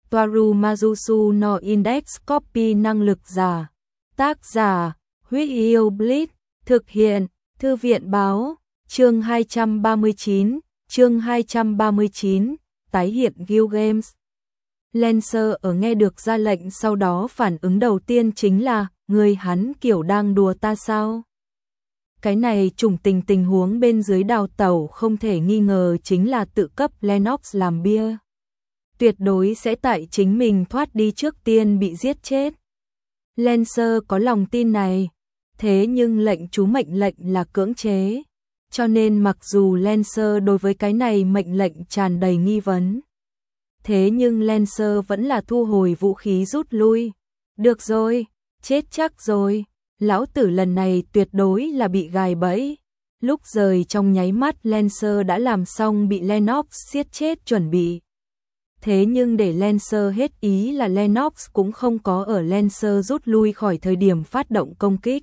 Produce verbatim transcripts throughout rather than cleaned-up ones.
Toaru Majusu no Index Copy năng lực giả. Tác giả, Huyết Yêu Blitz, thực hiện, Thư viện báo, chương hai trăm ba mươi chín, chương hai trăm ba mươi chín, tái hiện Guild Games. Lancer ở nghe được ra lệnh sau đó phản ứng đầu tiên chính là, người hắn kiểu đang đùa ta sao? Cái này trùng tình tình huống bên dưới đào tẩu không thể nghi ngờ chính là tự cấp Lennox làm bia. Tuyệt đối sẽ tại chính mình thoát đi trước tiên bị giết chết. Lancer có lòng tin này, thế nhưng lệnh chú mệnh lệnh là cưỡng chế. Cho nên mặc dù Lancer đối với cái này mệnh lệnh tràn đầy nghi vấn, thế nhưng Lancer vẫn là thu hồi vũ khí rút lui. Được rồi, chết chắc rồi, lão tử lần này tuyệt đối là bị gài bẫy. Lúc rời trong nháy mắt Lancer đã làm xong bị Lennox giết chết chuẩn bị. Thế nhưng để Lancer hết ý là Lennox cũng không có ở Lancer rút lui khỏi thời điểm phát động công kích.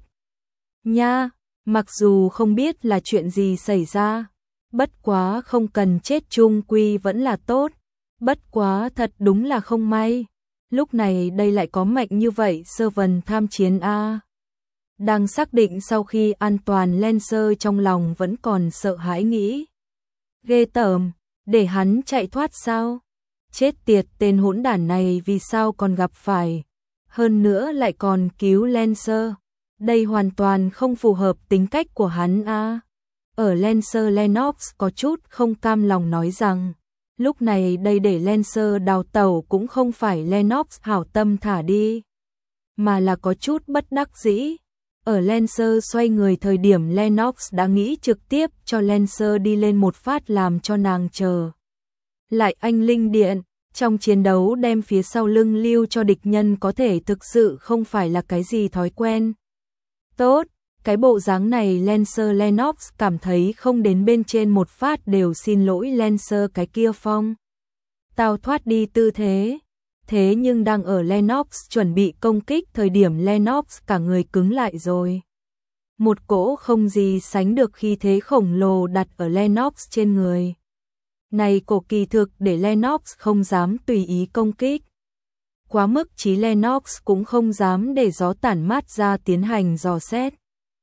Nha, mặc dù không biết là chuyện gì xảy ra, bất quá không cần chết chung quy vẫn là tốt. Bất quá thật đúng là không may. Lúc này đây lại có mạnh như vậy servant tham chiến a. Đang xác định sau khi an toàn Lancer trong lòng vẫn còn sợ hãi nghĩ. Ghê tởm, để hắn chạy thoát sao? Chết tiệt tên hỗn đản này vì sao còn gặp phải. Hơn nữa lại còn cứu Lancer. Đây hoàn toàn không phù hợp tính cách của hắn a. Ở Lancer Lennox có chút không cam lòng nói rằng. Lúc này đây để Lancer đào tẩu cũng không phải Lennox hảo tâm thả đi, mà là có chút bất đắc dĩ. Ở Lancer xoay người thời điểm Lennox đã nghĩ trực tiếp cho Lancer đi lên một phát làm cho nàng chờ. Lại anh linh điện, trong chiến đấu đem phía sau lưng lưu cho địch nhân có thể thực sự không phải là cái gì thói quen. Tốt, cái bộ dáng này Lancer Lennox cảm thấy không đến bên trên một phát đều xin lỗi Lancer cái kia phong. Tao thoát đi tư thế. Thế nhưng đang ở Lennox chuẩn bị công kích thời điểm Lennox cả người cứng lại rồi. Một cỗ không gì sánh được khí thế khổng lồ đặt ở Lennox trên người. Này cổ kỳ thực để Lennox không dám tùy ý công kích. Quá mức chí Lennox cũng không dám để gió tản mát ra tiến hành dò xét.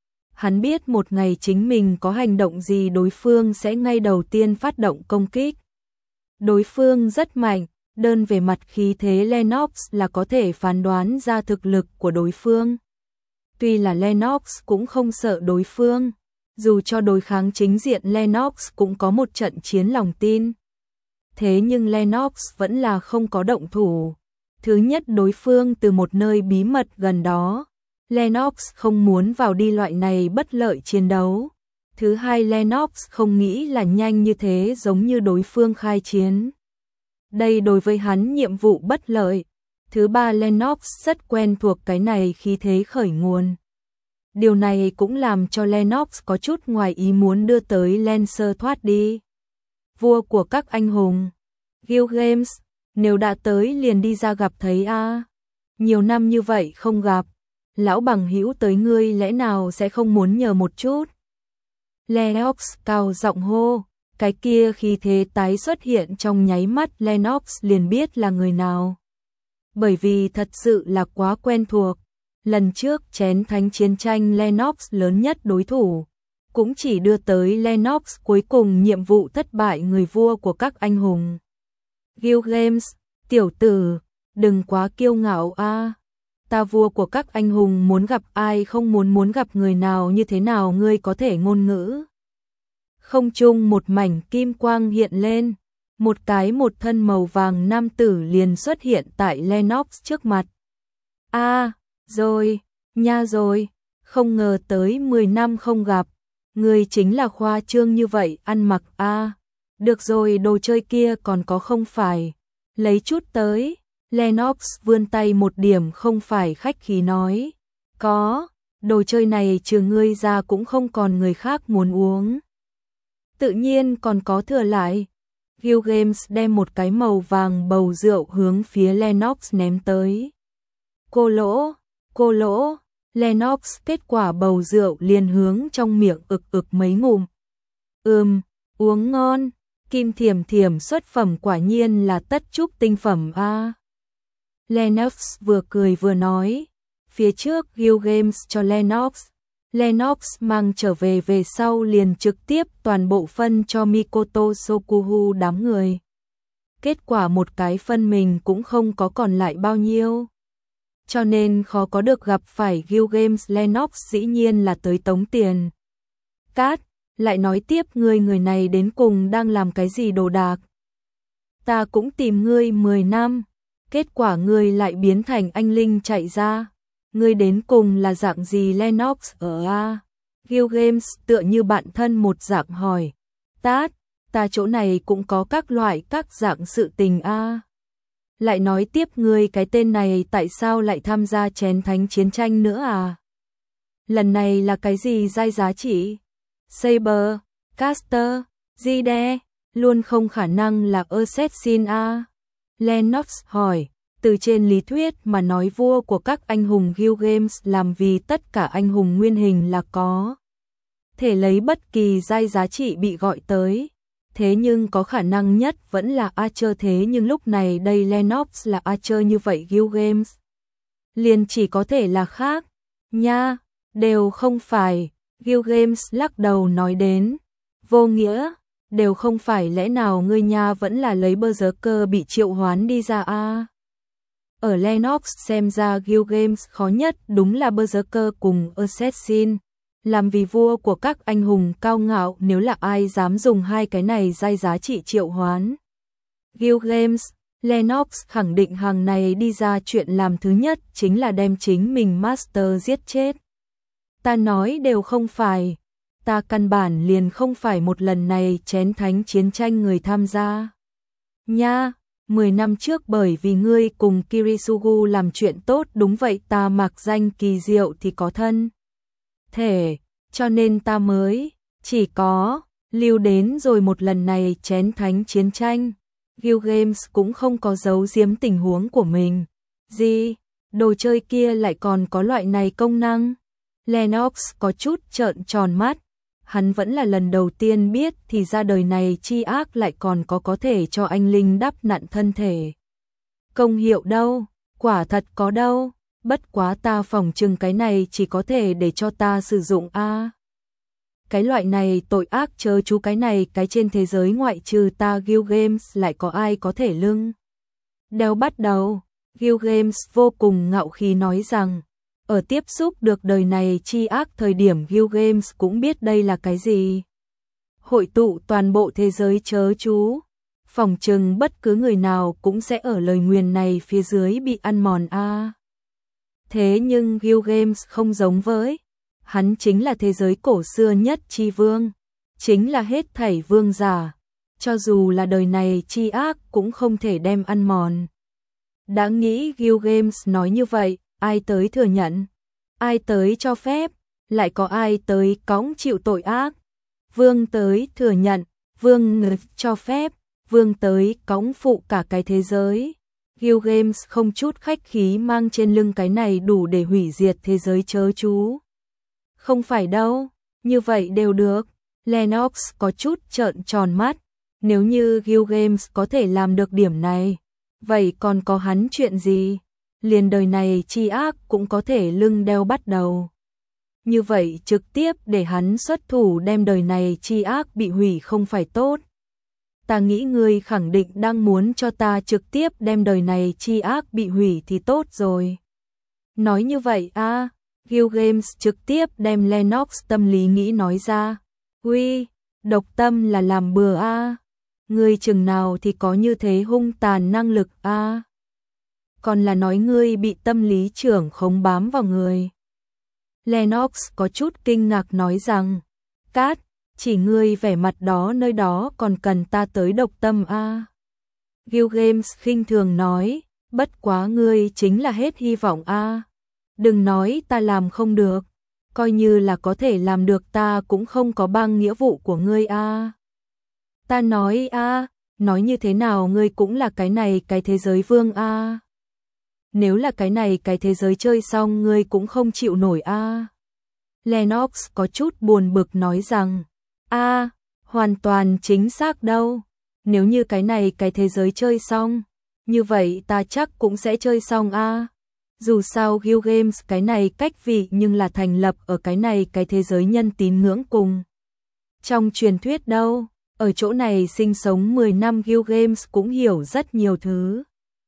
Hắn biết một ngày chính mình có hành động gì đối phương sẽ ngay đầu tiên phát động công kích. Đối phương rất mạnh, đơn về mặt khí thế Lennox là có thể phán đoán ra thực lực của đối phương. Tuy là Lennox cũng không sợ đối phương, dù cho đối kháng chính diện Lennox cũng có một trận chiến lòng tin. Thế nhưng Lennox vẫn là không có động thủ. Thứ nhất đối phương từ một nơi bí mật gần đó. Lennox không muốn vào đi loại này bất lợi chiến đấu. Thứ hai Lennox không nghĩ là nhanh như thế giống như đối phương khai chiến. Đây đối với hắn nhiệm vụ bất lợi. Thứ ba Lennox rất quen thuộc cái này khi thế khởi nguồn. Điều này cũng làm cho Lennox có chút ngoài ý muốn đưa tới Lancer thoát đi. Vua của các anh hùng. Guild Games, nếu đã tới liền đi ra gặp thấy a. Nhiều năm như vậy không gặp. Lão bằng hữu tới ngươi lẽ nào sẽ không muốn nhờ một chút. Lennox cao giọng hô, cái kia khi thế tái xuất hiện trong nháy mắt Lennox liền biết là người nào. Bởi vì thật sự là quá quen thuộc, lần trước chén thánh chiến tranh Lennox lớn nhất đối thủ, cũng chỉ đưa tới Lennox cuối cùng nhiệm vụ thất bại người vua của các anh hùng. Guild Games, tiểu tử, đừng quá kiêu ngạo a. Ta vua của các anh hùng muốn gặp ai không muốn muốn gặp người nào như thế nào ngươi có thể ngôn ngữ. Không trung một mảnh kim quang hiện lên, một cái một thân màu vàng nam tử liền xuất hiện tại Lennox trước mặt. A, à, rồi, nha rồi, không ngờ tới mười năm không gặp, ngươi chính là khoa trương như vậy ăn mặc a. À, được rồi đồ chơi kia còn có không phải, lấy chút tới. Lennox vươn tay một điểm không phải khách khí nói. Có, đồ chơi này trừ ngươi ra cũng không còn người khác muốn uống. Tự nhiên còn có thừa lại. Guild Games đem một cái màu vàng bầu rượu hướng phía Lennox ném tới. Cô lỗ, cô lỗ, Lennox kết quả bầu rượu liền hướng trong miệng ực ực mấy ngụm. Ừm, uống ngon, kim thiểm thiểm xuất phẩm quả nhiên là tất trúc tinh phẩm a. Lennox vừa cười vừa nói. Phía trước Guild Games cho Lennox. Lennox mang trở về về sau liền trực tiếp toàn bộ phân cho Mikoto Sokuhu đám người. Kết quả một cái phân mình cũng không có còn lại bao nhiêu. Cho nên khó có được gặp phải Guild Games. Lennox dĩ nhiên là tới tống tiền. Cát, lại nói tiếp ngươi người này đến cùng đang làm cái gì đồ đạc. Ta cũng tìm ngươi mười năm, kết quả ngươi lại biến thành anh linh chạy ra. Ngươi đến cùng là dạng gì? Lennox ở A. Guild Games tựa như bạn thân một dạng hỏi. Tát, ta chỗ này cũng có các loại các dạng sự tình A. Lại nói tiếp ngươi cái tên này tại sao lại tham gia chén thánh chiến tranh nữa à? Lần này là cái gì giai giá trị? Saber, Caster, Zide, luôn không khả năng là Assassin A. Lennox hỏi, từ trên lý thuyết mà nói vua của các anh hùng Guild Games làm vì tất cả anh hùng nguyên hình là có thể lấy bất kỳ giai giá trị bị gọi tới. Thế nhưng có khả năng nhất vẫn là Archer, thế nhưng lúc này đây Lennox là Archer như vậy Guild Games liền chỉ có thể là khác. Nha, đều không phải. Guild Games lắc đầu nói đến. Vô nghĩa, đều không phải, lẽ nào ngươi nha vẫn là lấy Berserker bị triệu hoán đi ra a? Ở Lennox xem ra Guild Games khó nhất đúng là Berserker cùng Assassin. Làm vì vua của các anh hùng cao ngạo, nếu là ai dám dùng hai cái này giai giá trị triệu hoán Guild Games, Lennox khẳng định hàng này đi ra chuyện làm thứ nhất chính là đem chính mình Master giết chết. Ta nói đều không phải, ta căn bản liền không phải một lần này chén thánh chiến tranh người tham gia. Nha, mười năm trước bởi vì ngươi cùng Kirisugu làm chuyện tốt, đúng vậy, ta mặc danh kỳ diệu thì có thân thể, cho nên ta mới chỉ có lưu đến rồi một lần này chén thánh chiến tranh. Guild Games cũng không có giấu giếm tình huống của mình. Gì? Đồ chơi kia lại còn có loại này công năng? Lennox có chút trợn tròn mắt. Hắn vẫn là lần đầu tiên biết thì ra đời này chi ác lại còn có có thể cho anh linh đắp nặn thân thể công hiệu đâu, quả thật có đâu. Bất quá ta phỏng chừng cái này chỉ có thể để cho ta sử dụng a. Cái loại này tội ác chớ chú, cái này cái trên thế giới ngoại trừ ta Guild Games lại có ai có thể lưng đeo bắt đầu. Guild Games vô cùng ngạo khí nói rằng, ở tiếp xúc được đời này chi ác thời điểm Guild Games cũng biết đây là cái gì. Hội tụ toàn bộ thế giới chớ chú, phỏng chừng bất cứ người nào cũng sẽ ở lời nguyền này phía dưới bị ăn mòn a. Thế nhưng Guild Games không giống với, hắn chính là thế giới cổ xưa nhất chi vương, chính là hết thảy vương giả, cho dù là đời này chi ác cũng không thể đem ăn mòn. Đã nghĩ Guild Games nói như vậy, ai tới thừa nhận, ai tới cho phép, lại có ai tới cõng chịu tội ác. Vương tới thừa nhận, vương ngực cho phép, vương tới cõng phụ cả cái thế giới. Guild Games không chút khách khí mang trên lưng cái này đủ để hủy diệt thế giới chớ chú. Không phải đâu, như vậy đều được. Lennox có chút trợn tròn mắt, nếu như Guild Games có thể làm được điểm này, vậy còn có hắn chuyện gì? Liền đời này chi ác cũng có thể lưng đeo bắt đầu. Như vậy trực tiếp để hắn xuất thủ đem đời này chi ác bị hủy không phải tốt. Ta nghĩ ngươi khẳng định đang muốn cho ta trực tiếp đem đời này chi ác bị hủy thì tốt rồi. Nói như vậy a, à, Guild Games trực tiếp đem Lennox tâm lý nghĩ nói ra. Uy, độc tâm là làm bừa a. À. Ngươi chừng nào thì có như thế hung tàn năng lực a. À. Còn là nói ngươi bị tâm lý trưởng khống bám vào người. Lennox có chút kinh ngạc nói rằng, Cát, chỉ ngươi vẻ mặt đó nơi đó còn cần ta tới độc tâm a. À. Guild Games khinh thường nói, bất quá ngươi chính là hết hy vọng a. À. Đừng nói ta làm không được, coi như là có thể làm được ta cũng không có bằng nghĩa vụ của ngươi a. À. Ta nói a, à, nói như thế nào ngươi cũng là cái này cái thế giới vương a. À. Nếu là cái này cái thế giới chơi xong ngươi cũng không chịu nổi a. À. Lennox có chút buồn bực nói rằng, a, à, hoàn toàn chính xác đâu. Nếu như cái này cái thế giới chơi xong, như vậy ta chắc cũng sẽ chơi xong a. Dù sao Guild Games cái này cách vị nhưng là thành lập ở cái này cái thế giới nhân tín ngưỡng cùng. Trong truyền thuyết đâu, ở chỗ này sinh sống mười năm Guild Games cũng hiểu rất nhiều thứ.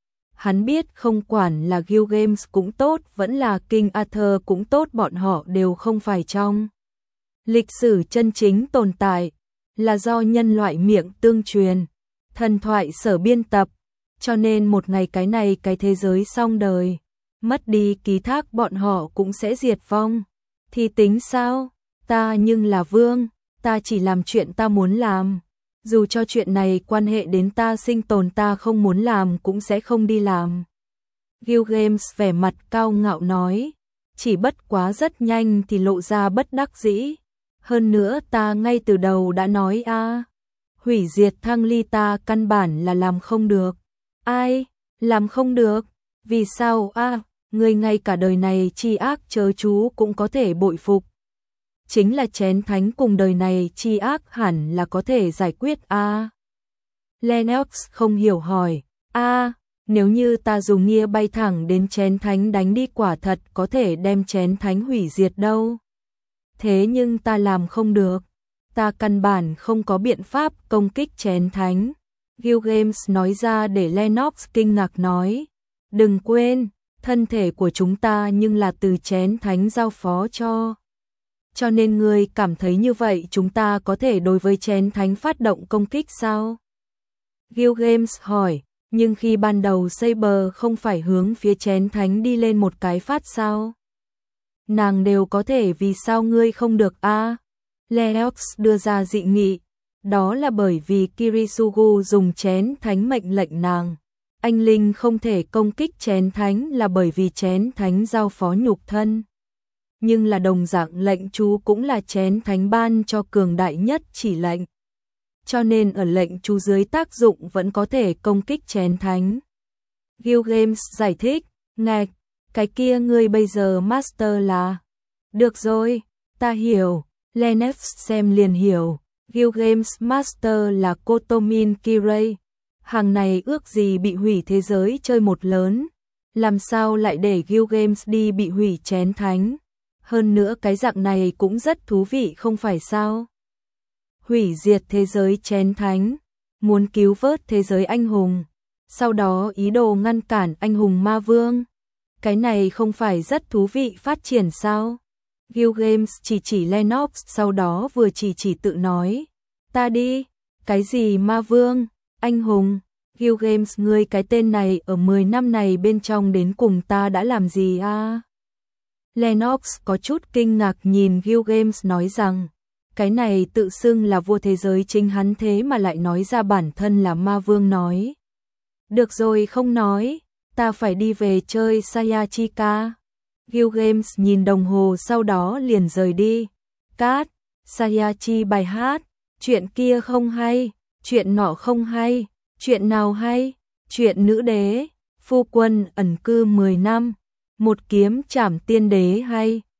Hắn biết không quản là Guild Games cũng tốt vẫn là King Arthur cũng tốt, bọn họ đều không phải trong lịch sử chân chính tồn tại, là do nhân loại miệng tương truyền, thần thoại sở biên tập, cho nên một ngày cái này cái thế giới xong đời, mất đi ký thác bọn họ cũng sẽ diệt vong. Thì tính sao? Ta nhưng là vương, ta chỉ làm chuyện ta muốn làm. Dù cho chuyện này quan hệ đến ta sinh tồn ta không muốn làm cũng sẽ không đi làm. Guild Games vẻ mặt cao ngạo nói, chỉ bất quá rất nhanh thì lộ ra bất đắc dĩ. Hơn nữa ta ngay từ đầu đã nói a, hủy diệt Thăng Ly ta căn bản là làm không được. Ai? Làm không được? Vì sao a? Người ngay cả đời này chi ác chớ chú cũng có thể bội phục. Chính là chén thánh cùng đời này chi ác hẳn là có thể giải quyết a. Lennox không hiểu hỏi, a, nếu như ta dùng nia bay thẳng đến chén thánh đánh đi quả thật có thể đem chén thánh hủy diệt đâu. Thế nhưng ta làm không được, ta căn bản không có biện pháp công kích chén thánh. Guild Games nói ra để Lennox kinh ngạc nói, đừng quên, thân thể của chúng ta nhưng là từ chén thánh giao phó cho. Cho nên ngươi cảm thấy như vậy chúng ta có thể đối với chén thánh phát động công kích sao? Guild Games hỏi, nhưng khi ban đầu Saber không phải hướng phía chén thánh đi lên một cái phát sao? Nàng đều có thể, vì sao ngươi không được a? À? Lennox đưa ra dị nghị, đó là bởi vì Kirisugu dùng chén thánh mệnh lệnh nàng. Anh Linh không thể công kích chén thánh là bởi vì chén thánh giao phó nhục thân. Nhưng là đồng dạng lệnh chú cũng là chén thánh ban cho cường đại nhất chỉ lệnh. Cho nên ở lệnh chú dưới tác dụng vẫn có thể công kích chén thánh. Guild Games giải thích, ngạch, cái kia ngươi bây giờ master là... Được rồi, ta hiểu, Lennox xem liền hiểu, Guild Games master là Kotomin Kirei. Hàng này ước gì bị hủy thế giới chơi một lớn, làm sao lại để Guild Games đi bị hủy chén thánh. Hơn nữa cái dạng này cũng rất thú vị không phải sao? Hủy diệt thế giới chén thánh, muốn cứu vớt thế giới anh hùng, sau đó ý đồ ngăn cản anh hùng ma vương. Cái này không phải rất thú vị phát triển sao? Guild Games chỉ chỉ Lennox sau đó vừa chỉ chỉ tự nói, ta đi, cái gì ma vương, anh hùng, Guild Games ngươi cái tên này ở mười năm này bên trong đến cùng ta đã làm gì a? À? Lennox có chút kinh ngạc nhìn Guild Games nói rằng, cái này tự xưng là vua thế giới chính hắn thế mà lại nói ra bản thân là ma vương nói. Được rồi không nói, ta phải đi về chơi Sayachika. Guild Games nhìn đồng hồ sau đó liền rời đi. Cát, Sayachi bài hát, chuyện kia không hay, chuyện nọ không hay, chuyện nào hay, chuyện nữ đế, phu quân ẩn cư mười năm, một kiếm trảm tiên đế hay.